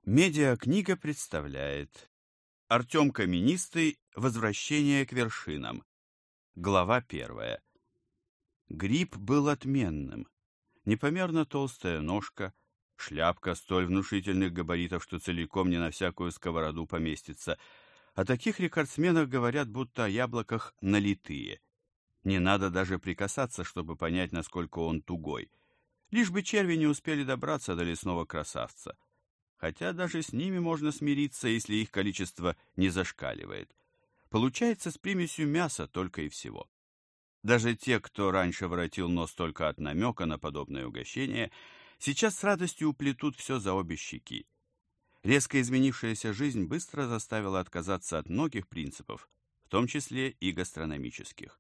Медиакнига представляет Артем Каменистый. Возвращение к вершинам. Глава 1. Гриб был отменным. Непомерно толстая ножка, шляпка столь внушительных габаритов, что целиком не на всякую сковороду поместится. О таких рекордсменах говорят, будто о яблоках налитые. Не надо даже прикасаться, чтобы понять, насколько он тугой. Лишь бы черви не успели добраться до лесного красавца. Хотя даже с ними можно смириться, если их количество не зашкаливает. Получается с примесью мяса только и всего. Даже те, кто раньше воротил нос только от намека на подобное угощение, сейчас с радостью уплетут все за обе щеки. Резко изменившаяся жизнь быстро заставила отказаться от многих принципов, в том числе и гастрономических.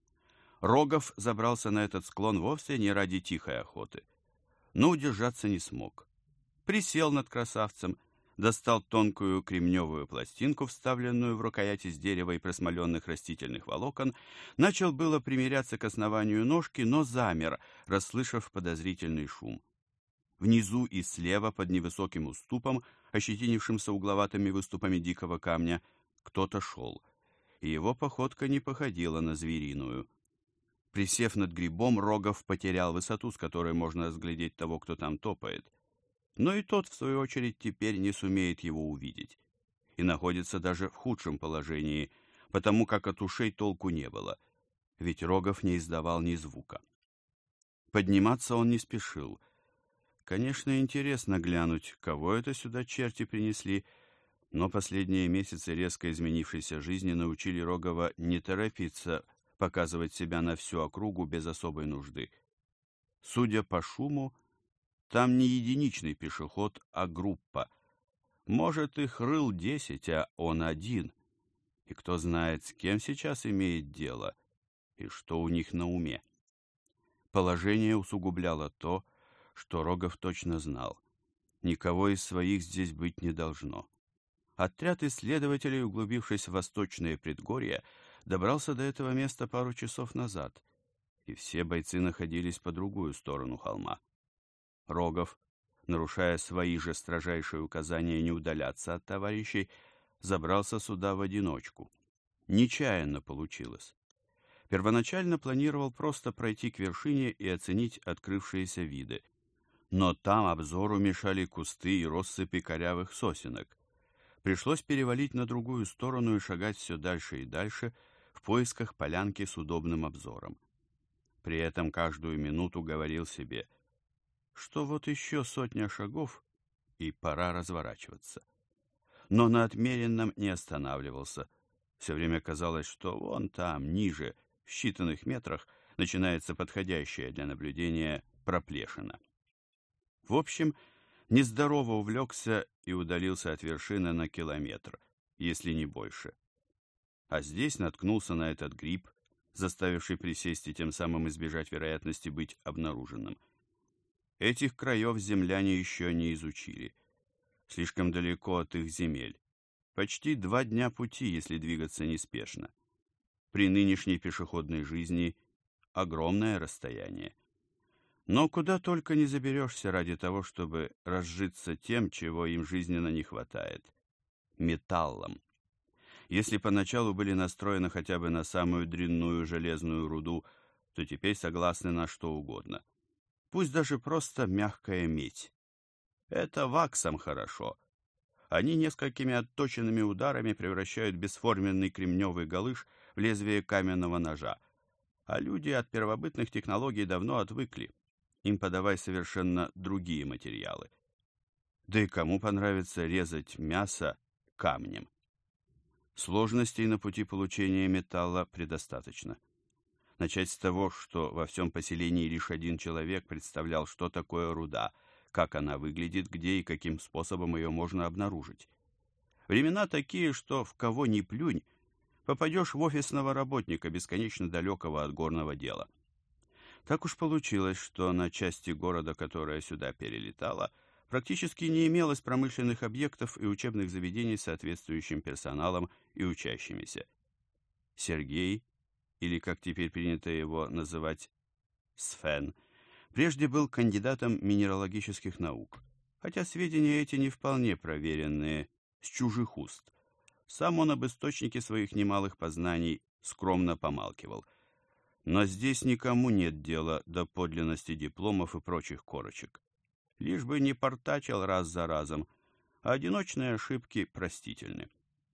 Рогов забрался на этот склон вовсе не ради тихой охоты, но удержаться не смог. Присел над красавцем, достал тонкую кремневую пластинку, вставленную в рукоять из дерева и просмоленных растительных волокон, начал было примиряться к основанию ножки, но замер, расслышав подозрительный шум. Внизу и слева, под невысоким уступом, ощетинившимся угловатыми выступами дикого камня, кто-то шел, и его походка не походила на звериную. Присев над грибом, Рогов потерял высоту, с которой можно разглядеть того, кто там топает. Но и тот, в свою очередь, теперь не сумеет его увидеть. И находится даже в худшем положении, потому как от ушей толку не было, ведь Рогов не издавал ни звука. Подниматься он не спешил. Конечно, интересно глянуть, кого это сюда черти принесли, но последние месяцы резко изменившейся жизни научили Рогова не торопиться показывать себя на всю округу без особой нужды. Судя по шуму, там не единичный пешеход, а группа. Может, их рыл 10, а он один. И кто знает, с кем сейчас имеет дело и что у них на уме. Положение усугубляло то, что Рогов точно знал. Никого из своих здесь быть не должно. Отряд исследователей, углубившись в восточные предгорья, добрался до этого места пару часов назад, и все бойцы находились по другую сторону холма. Рогов, нарушая свои же строжайшие указания не удаляться от товарищей, забрался сюда в одиночку. Нечаянно получилось. Первоначально планировал просто пройти к вершине и оценить открывшиеся виды. Но там обзору мешали кусты и россыпи корявых сосенок. Пришлось перевалить на другую сторону и шагать все дальше и дальше в поисках полянки с удобным обзором. При этом каждую минуту говорил себе, что вот еще 100 шагов, и пора разворачиваться. Но на отмеренном не останавливался. Все время казалось, что вон там, ниже, в считанных метрах, начинается подходящая для наблюдения проплешина. В общем, нездорово увлекся и удалился от вершины на километр, если не больше. А здесь наткнулся на этот гриб, заставивший присесть и тем самым избежать вероятности быть обнаруженным. Этих краев земляне еще не изучили. Слишком далеко от их земель. Почти 2 дня пути, если двигаться неспешно. При нынешней пешеходной жизни огромное расстояние. Но куда только не заберешься ради того, чтобы разжиться тем, чего им жизненно не хватает — металлом. Если поначалу были настроены хотя бы на самую дрянную железную руду, то теперь согласны на что угодно. Пусть даже просто мягкая медь. Это ваксам хорошо. Они несколькими отточенными ударами превращают бесформенный кремневый галыш в лезвие каменного ножа. А люди от первобытных технологий давно отвыкли. Им подавай совершенно другие материалы. Да и кому понравится резать мясо камнем? Сложностей на пути получения металла предостаточно. Начать с того, что во всем поселении лишь один человек представлял, что такое руда, как она выглядит, где и каким способом ее можно обнаружить. Времена такие, что в кого ни плюнь, попадешь в офисного работника, бесконечно далекого от горного дела. Так уж получилось, что на части города, которая сюда перелетала, практически не имелось промышленных объектов и учебных заведений с соответствующим персоналом и учащимися. Сергей, или, как теперь принято его называть, Сфен, прежде был кандидатом минералогических наук, хотя сведения эти не вполне проверенные, с чужих уст. Сам он об источнике своих немалых познаний скромно помалкивал. Но здесь никому нет дела до подлинности дипломов и прочих корочек. Лишь бы не портачил раз за разом, а одиночные ошибки простительны.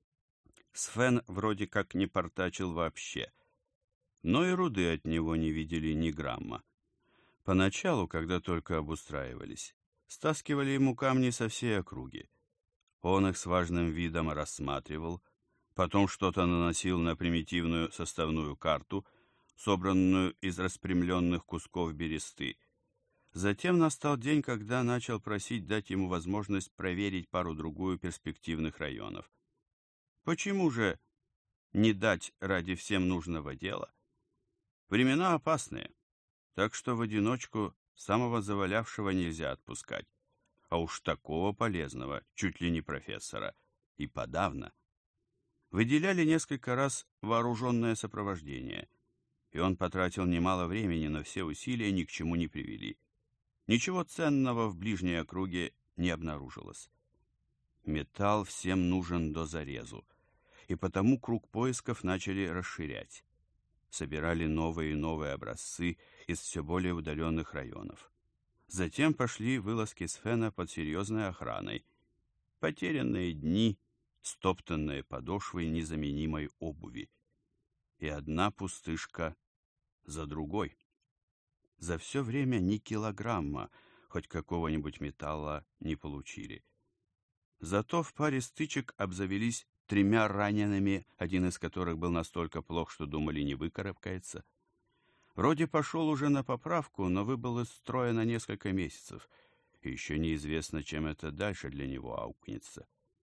Свен вроде как не портачил вообще, но и руды от него не видели ни грамма. Поначалу, когда только обустраивались, стаскивали ему камни со всей округи. Он их с важным видом рассматривал, потом что-то наносил на примитивную составную карту, собранную из распрямленных кусков бересты. Затем настал день, когда начал просить дать ему возможность проверить пару-другую перспективных районов. Почему же не дать ради всем нужного дела? Времена опасные, так что в одиночку самого завалявшего нельзя отпускать, а уж такого полезного, чуть ли не профессора, и подавно. Выделяли несколько раз вооруженное сопровождение, и он потратил немало времени, но все усилия ни к чему не привели. Ничего ценного в ближней округе не обнаружилось. Металл всем нужен до зарезу, и потому круг поисков начали расширять. Собирали новые и новые образцы из все более удаленных районов. Затем пошли вылазки Свена под серьезной охраной. Потерянные дни, стоптанные подошвы незаменимой обуви. И одна пустышка за другой. За все время ни килограмма хоть какого-нибудь металла не получили. Зато в паре стычек обзавелись 3 ранеными, один из которых был настолько плох, что думали, не выкарабкается. Вроде пошел уже на поправку, но выбыл из строя на несколько месяцев, и еще неизвестно, чем это дальше для него аукнется.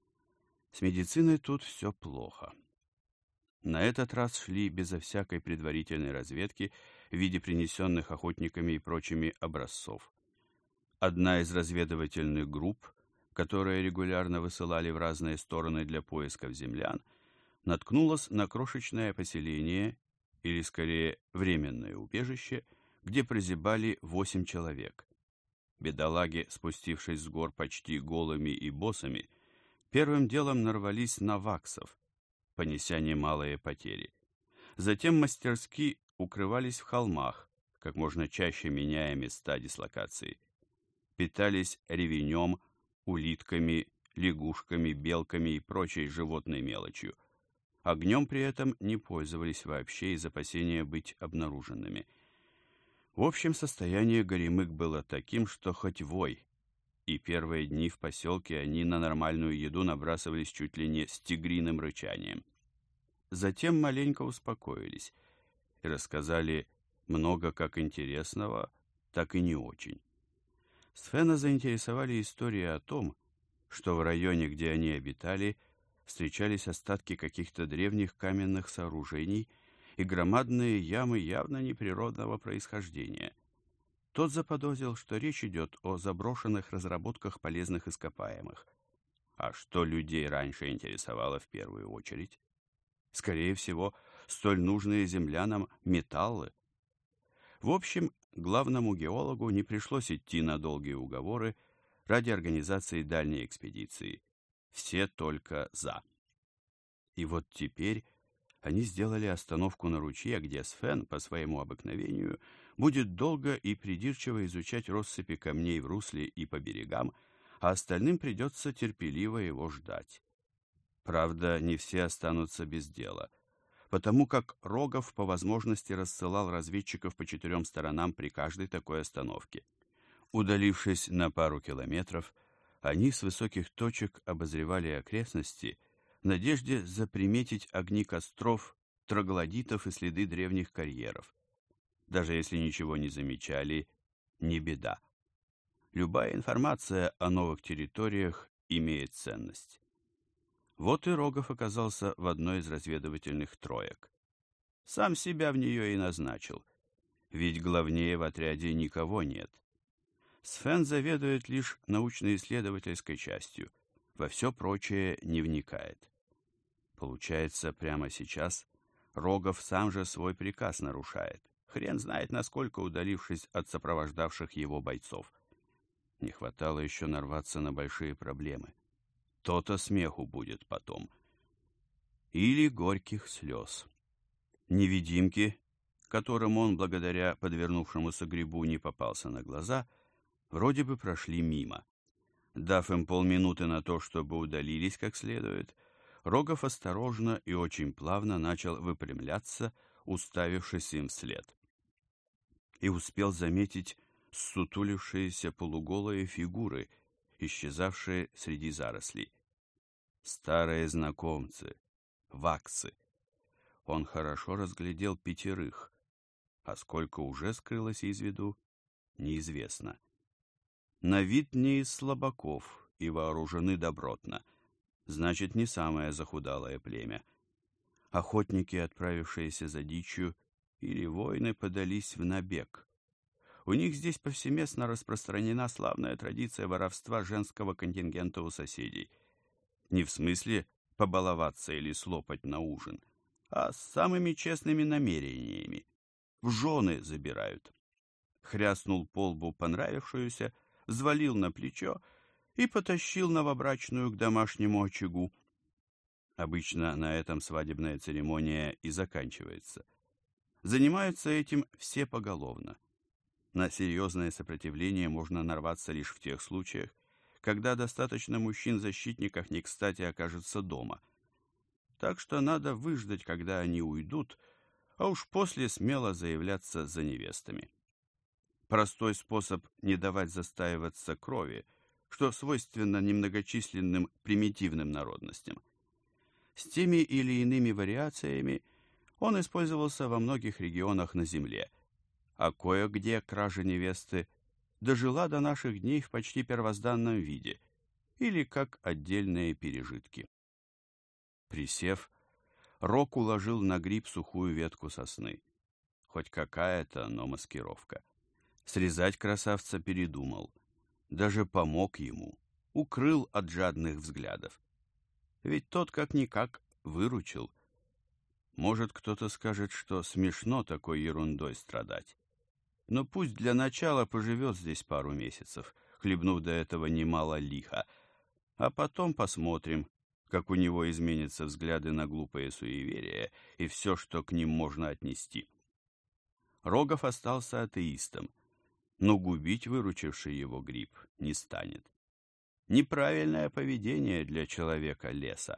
С медициной тут все плохо. На этот раз шли безо всякой предварительной разведки в виде принесенных охотниками и прочими образцов. Одна из разведывательных групп, которые регулярно высылали в разные стороны для поисков землян, наткнулась на крошечное поселение, или скорее временное убежище, где прозябали 8 человек. Бедолаги, спустившись с гор почти голыми и босыми, первым делом нарвались на ваксов, понеся немалые потери. Затем мастерски укрывались в холмах, как можно чаще меняя места дислокации. Питались ревенем, улитками, лягушками, белками и прочей животной мелочью. Огнем при этом не пользовались вообще из опасения быть обнаруженными. В общем, состояние Горемык было таким, что хоть вой, и первые дни в поселке они на нормальную еду набрасывались чуть ли не с тигриным рычанием. Затем маленько успокоились и рассказали много как интересного, так и не очень. Свена заинтересовали истории о том, что в районе, где они обитали, встречались остатки каких-то древних каменных сооружений и громадные ямы явно неприродного происхождения. Тот заподозрил, что речь идет о заброшенных разработках полезных ископаемых. А что людей раньше интересовало в первую очередь? Скорее всего, столь нужные землянам металлы. В общем, главному геологу не пришлось идти на долгие уговоры ради организации дальней экспедиции. Все только за. И вот теперь они сделали остановку на ручье, где Свен, по своему обыкновению, будет долго и придирчиво изучать россыпи камней в русле и по берегам, а остальным придется терпеливо его ждать. Правда, не все останутся без дела, потому как Рогов по возможности рассылал разведчиков по 4 сторонам при каждой такой остановке. Удалившись на пару километров, они с высоких точек обозревали окрестности в надежде заприметить огни костров, троглодитов и следы древних карьеров. Даже если ничего не замечали, не беда. Любая информация о новых территориях имеет ценность. Вот и Рогов оказался в одной из разведывательных троек. Сам себя в нее и назначил, ведь главнее в отряде никого нет. Свен заведует лишь научно-исследовательской частью, во все прочее не вникает. Получается, прямо сейчас Рогов сам же свой приказ нарушает, хрен знает насколько удалившись от сопровождавших его бойцов. Не хватало еще нарваться на большие проблемы. То-то смеху будет потом. Или горьких слез. Невидимки, которым он, благодаря подвернувшемуся грибу, не попался на глаза, вроде бы прошли мимо. Дав им полминуты на то, чтобы удалились как следует, Рогов осторожно и очень плавно начал выпрямляться, уставившись им вслед. И успел заметить ссутулившиеся полуголые фигуры, исчезавшие среди зарослей. Старые знакомцы, ваксы. Он хорошо разглядел 5, а сколько уже скрылось из виду, неизвестно. На вид не из слабаков и вооружены добротно, значит, не самое захудалое племя. Охотники, отправившиеся за дичью, или воины подались в набег. У них здесь повсеместно распространена славная традиция воровства женского контингента у соседей. Не в смысле побаловаться или слопать на ужин, а с самыми честными намерениями. В жены забирают. Хряснул по лбу понравившуюся, взвалил на плечо и потащил новобрачную к домашнему очагу. Обычно на этом свадебная церемония и заканчивается. Занимаются этим все поголовно. На серьезное сопротивление можно нарваться лишь в тех случаях, когда достаточно мужчин-защитников не кстати окажется дома. Так что надо выждать, когда они уйдут, а уж после смело заявляться за невестами. Простой способ не давать застаиваться крови, что свойственно немногочисленным примитивным народностям. С теми или иными вариациями он использовался во многих регионах на Земле, а кое-где кража невесты дожила до наших дней в почти первозданном виде или как отдельные пережитки. Присев, Рок уложил на гриб сухую ветку сосны. Хоть какая-то, но маскировка. Срезать красавца передумал. Даже помог ему, укрыл от жадных взглядов. Ведь тот как-никак выручил. Может, кто-то скажет, что смешно такой ерундой страдать. Но пусть для начала поживет здесь пару месяцев, хлебнув до этого немало лиха, а потом посмотрим, как у него изменятся взгляды на глупые суеверия и все, что к ним можно отнести. Рогов остался атеистом, но губить выручивший его гриб не станет. Неправильное поведение для человека леса.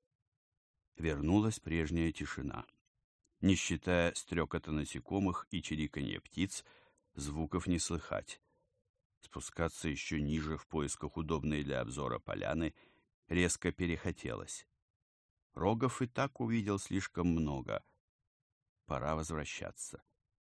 Вернулась прежняя тишина. Не считая стрекота насекомых и чириканья птиц, звуков не слыхать. Спускаться еще ниже в поисках удобной для обзора поляны резко перехотелось. Рогов и так увидел слишком много. Пора возвращаться.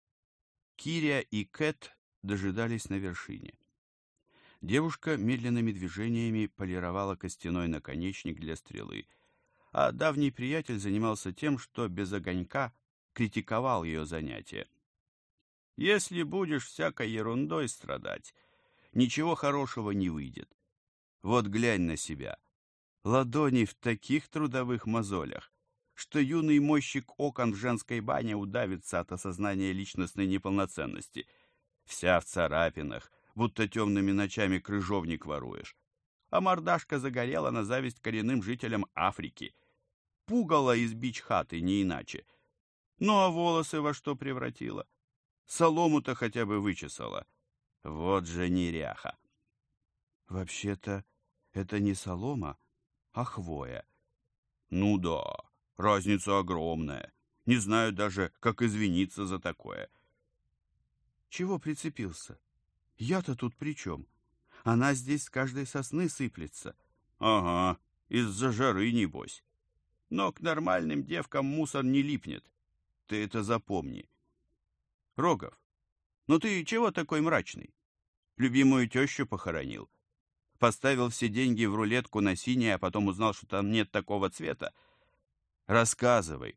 Киря и Кэт дожидались на вершине. Девушка медленными движениями полировала костяной наконечник для стрелы, а давний приятель занимался тем, что без огонька критиковал ее занятие. «Если будешь всякой ерундой страдать, ничего хорошего не выйдет. Вот глянь на себя. Ладони в таких трудовых мозолях, что юный мойщик окон в женской бане удавится от осознания личностной неполноценности. Вся в царапинах, будто темными ночами крыжовник воруешь. А мордашка загорела на зависть коренным жителям Африки. Пугало из бич-хаты, не иначе. Ну а волосы во что превратила? Солому-то хотя бы вычесала. Вот же неряха. Вообще-то это не солома, а хвоя. Ну да, разница огромная. Не знаю даже, как извиниться за такое. Чего прицепился? Я-то тут при чем? Она здесь с каждой сосны сыплется. Ага, из-за жары, небось. Но к нормальным девкам мусор не липнет. Ты это запомни. Рогов, ну ты чего такой мрачный? Любимую тещу похоронил. Поставил все деньги в рулетку на синее, а потом узнал, что там нет такого цвета. Рассказывай.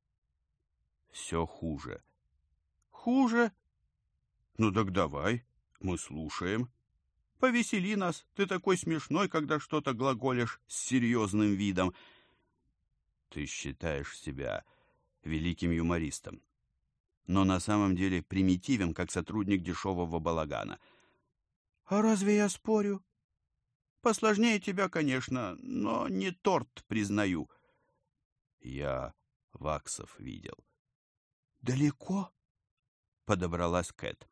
Все хуже. Хуже? Ну так давай, мы слушаем. Повесели нас, ты такой смешной, когда что-то глаголишь с серьезным видом. Ты считаешь себя великим юмористом, но на самом деле примитивен, как сотрудник дешевого балагана. А разве я спорю? Посложнее тебя, конечно, но не торт, признаю. Я ваксов видел. Далеко? Подобралась Кэт.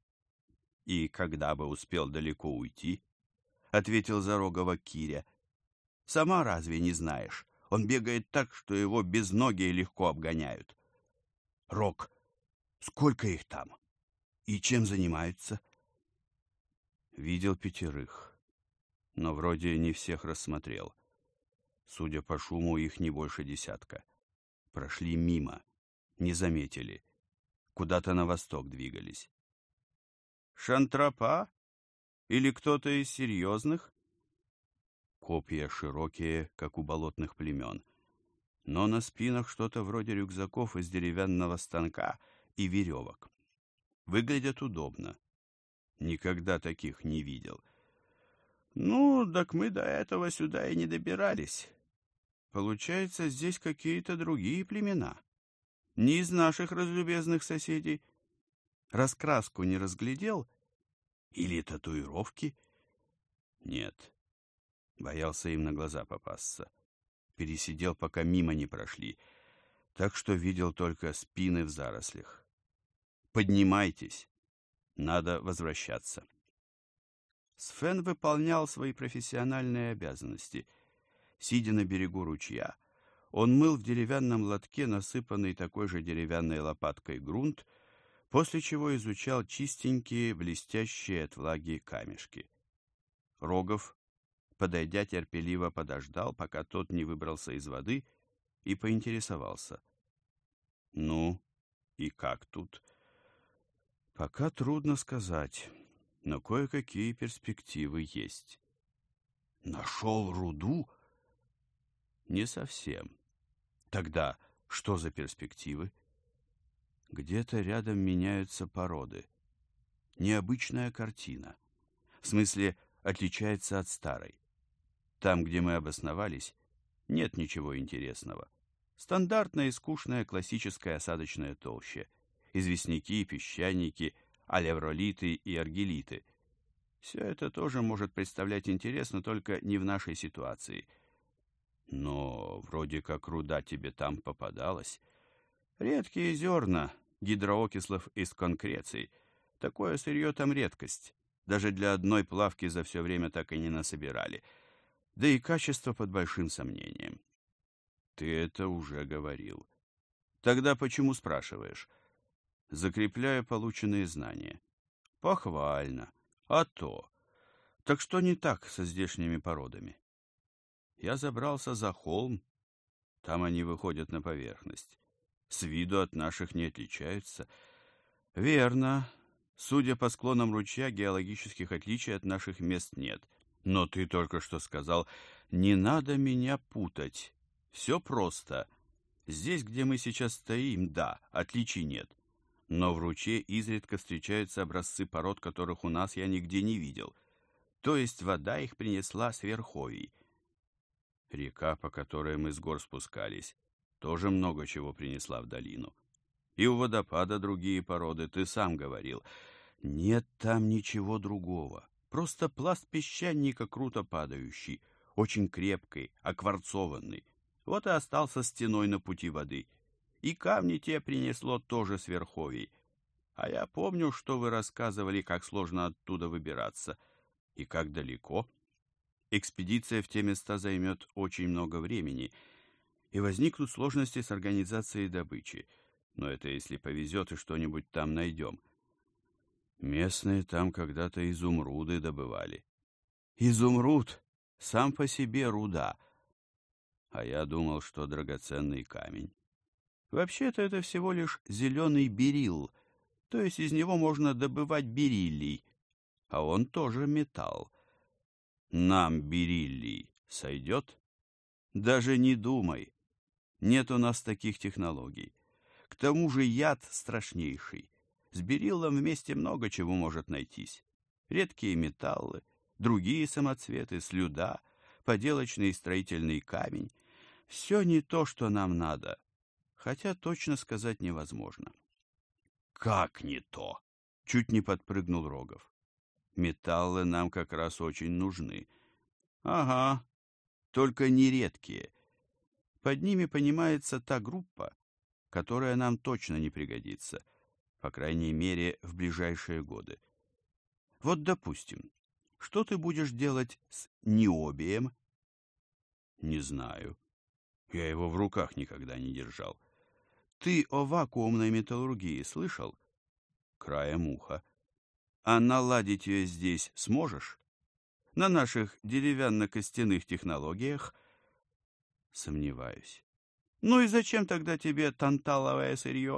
И когда бы успел далеко уйти, ответил за Рогова Киря. Сама разве не знаешь? Он бегает так, что его безногие легко обгоняют. Рог, сколько их там? И чем занимаются? Видел 5, но вроде не всех рассмотрел. Судя по шуму, их не больше 10. Прошли мимо, не заметили. Куда-то на восток двигались. Шантропа? Или кто-то из серьезных? Копья широкие, как у болотных племен, но на спинах что-то вроде рюкзаков из деревянного станка и веревок. Выглядят удобно. Никогда таких не видел. Ну, так мы до этого сюда и не добирались. Получается, здесь какие-то другие племена. Не из наших разлюбезных соседей. Раскраску не разглядел? Или татуировки? Нет. Боялся им на глаза попасться. Пересидел, пока мимо не прошли, так что видел только спины в зарослях. Поднимайтесь. Надо возвращаться. Свен выполнял свои профессиональные обязанности. Сидя на берегу ручья, он мыл в деревянном лотке насыпанный такой же деревянной лопаткой грунт, после чего изучал чистенькие, блестящие от влаги камешки. Рогов, подойдя, терпеливо подождал, пока тот не выбрался из воды, и поинтересовался. «Ну, и как тут?» «Пока трудно сказать, но кое-какие перспективы есть». «Нашел руду?» «Не совсем. Тогда что за перспективы?» «Где-то рядом меняются породы. Необычная картина. В смысле, отличается от старой. Там, где мы обосновались, нет ничего интересного. Стандартная и скучная классическая осадочная толща. Известняки, песчаники, алевролиты и аргелиты. Все это тоже может представлять интерес, но только не в нашей ситуации. Но вроде как руда тебе там попадалась. Редкие зерна, гидроокислов из конкреций. Такое сырье там редкость. Даже для одной плавки за все время так и не насобирали. Да и качество под большим сомнением. Ты это уже говорил. Тогда почему спрашиваешь? Закрепляю полученные знания. Похвально. А то. Так что не так со здешними породами? Я забрался за холм. Там они выходят на поверхность. С виду от наших не отличаются. Верно. Судя по склонам ручья, геологических отличий от наших мест нет. Но ты только что сказал, не надо меня путать. Все просто. Здесь, где мы сейчас стоим, да, отличий нет. Но в ручье изредка встречаются образцы пород, которых у нас я нигде не видел. То есть вода их принесла с верховий. Река, по которой мы с гор спускались, тоже много чего принесла в долину. И у водопада другие породы, ты сам говорил. Нет там ничего другого. Просто пласт песчаника круто падающий, очень крепкий, окварцованный. Вот и остался стеной на пути воды. И камни те принесло тоже с верховий. А я помню, что вы рассказывали, как сложно оттуда выбираться. И как далеко. Экспедиция в те места займет очень много времени, и возникнут сложности с организацией добычи. Но это если повезет и что-нибудь там найдем. Местные там когда-то изумруды добывали. Изумруд сам по себе руда. А я думал, что драгоценный камень. Вообще-то это всего лишь зеленый берилл, то есть из него можно добывать бериллий, а он тоже металл. Нам бериллий сойдет? Даже не думай. Нет у нас таких технологий. К тому же яд страшнейший. С бериллом вместе много чего может найтись. Редкие металлы, другие самоцветы, слюда, поделочный строительный камень. Все не то, что нам надо. Хотя точно сказать невозможно. Как не то? Чуть не подпрыгнул Рогов. Металлы нам как раз очень нужны. Ага, только нередкие. Под ними понимается та группа, которая нам точно не пригодится, по крайней мере, в ближайшие годы. Вот, допустим, что ты будешь делать с ниобием? Не знаю. Я его в руках никогда не держал. Ты о вакуумной металлургии слышал? Краем уха. А наладить ее здесь сможешь? На наших деревянно-костяных технологиях? Сомневаюсь. Ну и зачем тогда тебе танталовое сырье?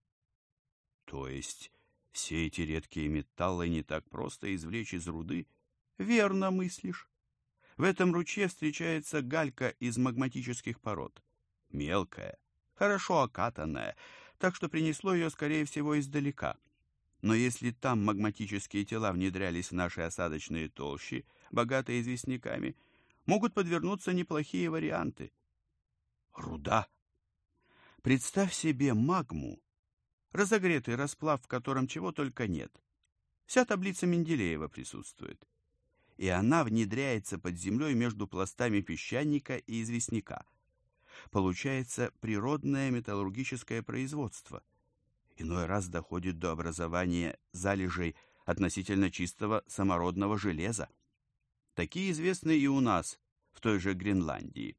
То есть все эти редкие металлы не так просто извлечь из руды? Верно мыслишь. В этом ручье встречается галька из магматических пород. Мелкая, хорошо окатанная, так что принесло ее, скорее всего, издалека. Но если там магматические тела внедрялись в наши осадочные толщи, богатые известняками, могут подвернуться неплохие варианты. Руда. Представь себе магму, разогретый расплав, в котором чего только нет. Вся таблица Менделеева присутствует. И она внедряется под землей между пластами песчаника и известняка. Получается природное металлургическое производство. Иной раз доходит до образования залежей относительно чистого самородного железа. Такие известны и у нас, в той же Гренландии.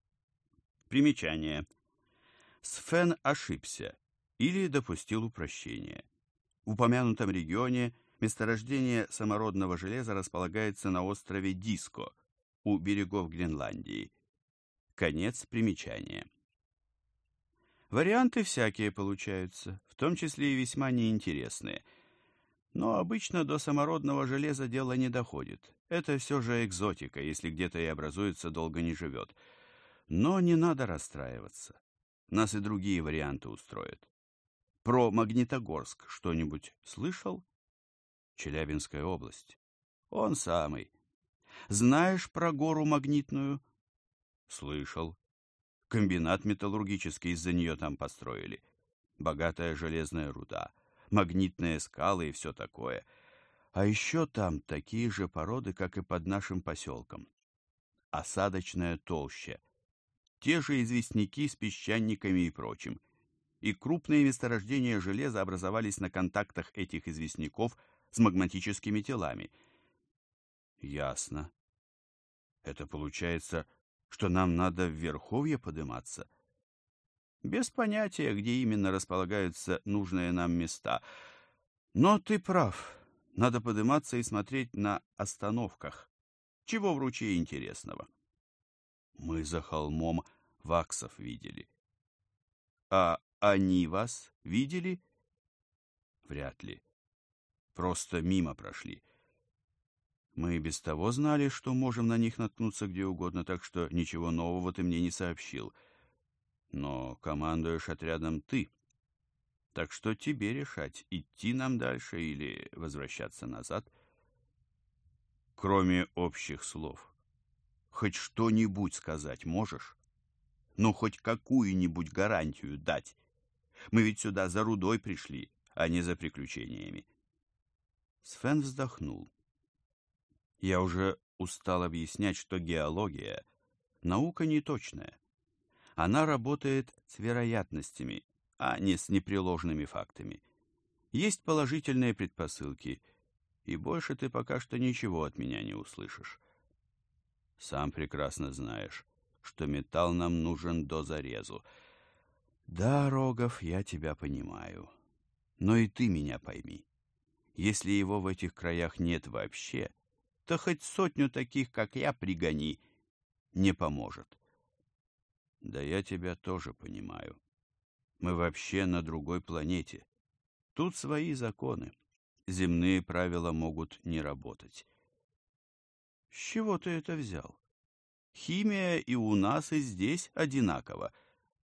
Примечание. Сфен ошибся или допустил упрощение. В упомянутом регионе месторождение самородного железа располагается на острове Диско, у берегов Гренландии. Конец примечания. Варианты всякие получаются, в том числе и весьма неинтересные. Но обычно до самородного железа дело не доходит. Это все же экзотика, если где-то и образуется, долго не живет. Но не надо расстраиваться. Нас и другие варианты устроят. Про Магнитогорск что-нибудь слышал? Челябинская область. Он самый. Знаешь про гору Магнитную? Слышал. Комбинат металлургический из-за нее там построили. Богатая железная руда, магнитные скалы и все такое. А еще там такие же породы, как и под нашим поселком. Осадочная толща. Те же известняки с песчаниками и прочим. И крупные месторождения железа образовались на контактах этих известняков с магматическими телами. Ясно. Это получается, что нам надо в Верховье подниматься? Без понятия, где именно располагаются нужные нам места. Но ты прав. Надо подниматься и смотреть на остановках. Чего в ручье интересного? Мы за холмом ваксов видели. А они вас видели? Вряд ли. Просто мимо прошли. Мы и без того знали, что можем на них наткнуться где угодно, так что ничего нового ты мне не сообщил. Но командуешь отрядом ты. Так что тебе решать, идти нам дальше или возвращаться назад. Кроме общих слов. Хоть что-нибудь сказать можешь? Ну, хоть какую-нибудь гарантию дать. Мы ведь сюда за рудой пришли, а не за приключениями. Свен вздохнул. Я уже устал объяснять, что геология — наука неточная. Она работает с вероятностями, а не с непреложными фактами. Есть положительные предпосылки, и больше ты пока что ничего от меня не услышишь. Сам прекрасно знаешь, что металл нам нужен до зарезу. Да, Рогов, я тебя понимаю. Но и ты меня пойми. Если его в этих краях нет вообще, то хоть 100 таких, как я, пригони, не поможет. Да я тебя тоже понимаю. Мы вообще на другой планете. Тут свои законы. Земные правила могут не работать. С чего ты это взял? Химия и у нас, и здесь одинакова.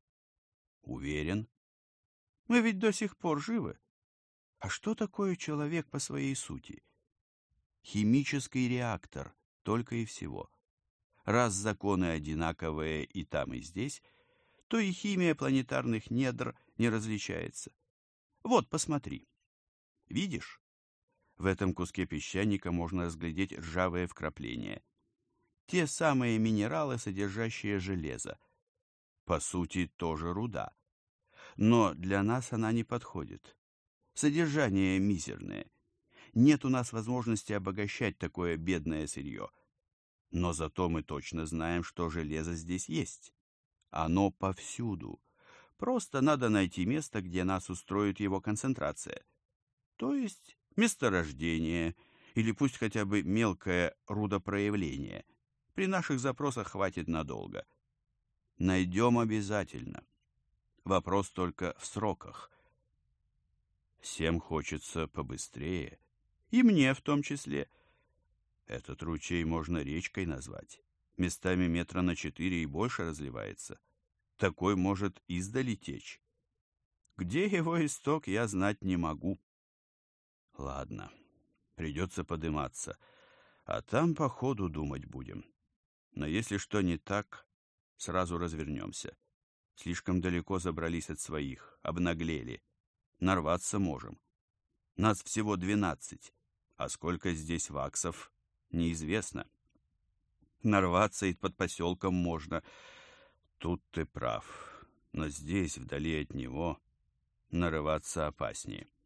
Уверен. Мы ведь до сих пор живы. А что такое человек по своей сути? Химический реактор, только и всего. Раз законы одинаковые и там, и здесь, то и химия планетарных недр не различается. Вот, посмотри. Видишь? В этом куске песчаника можно разглядеть ржавые вкрапления. Те самые минералы, содержащие железо. По сути, тоже руда. Но для нас она не подходит. Содержание мизерное. Нет у нас возможности обогащать такое бедное сырье. Но зато мы точно знаем, что железо здесь есть. Оно повсюду. Просто надо найти место, где нас устроит его концентрация. То есть месторождение, или пусть хотя бы мелкое рудопроявление. При наших запросах хватит надолго. Найдем обязательно. Вопрос только в сроках. Всем хочется побыстрее. И мне в том числе. Этот ручей можно речкой назвать. Местами метра на 4 и больше разливается. Такой может издали течь. Где его исток, я знать не могу. Ладно, придется подыматься. А там по ходу думать будем. Но если что не так, сразу развернемся. Слишком далеко забрались от своих, обнаглели. Нарваться можем. Нас всего 12, а сколько здесь ваксов, неизвестно. Нарваться и под поселком можно. Тут ты прав. Но здесь, вдали от него, нарываться опаснее.